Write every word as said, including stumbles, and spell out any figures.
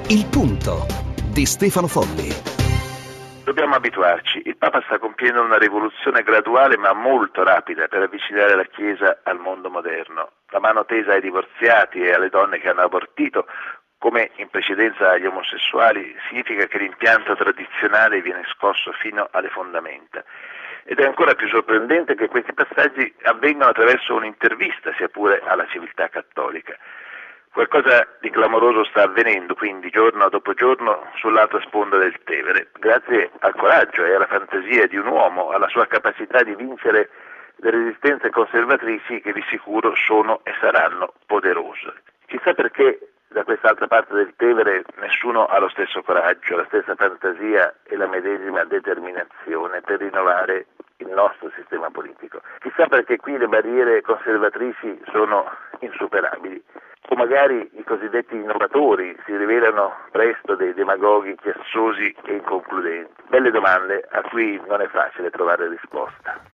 Il Punto di Stefano Folli. Dobbiamo abituarci. Il Papa sta compiendo una rivoluzione graduale ma molto rapida per avvicinare la Chiesa al mondo moderno. La mano tesa ai divorziati e alle donne che hanno abortito, come in precedenza agli omosessuali, significa che l'impianto tradizionale viene scosso fino alle fondamenta. Ed è ancora più sorprendente che questi passaggi avvengano attraverso un'intervista, sia pure alla civiltà cattolica. Qualcosa di clamoroso sta avvenendo quindi giorno dopo giorno sull'altra sponda del Tevere, grazie al coraggio e alla fantasia di un uomo, alla sua capacità di vincere le resistenze conservatrici che di sicuro sono e saranno poderose. Chissà perché da quest'altra parte del Tevere nessuno ha lo stesso coraggio, la stessa fantasia e la medesima determinazione per rinnovare il nostro sistema politico. Chissà perché qui le barriere conservatrici sono insuperabili. O magari i cosiddetti innovatori si rivelano presto dei demagoghi chiassosi e inconcludenti. Belle domande a cui non è facile trovare risposta.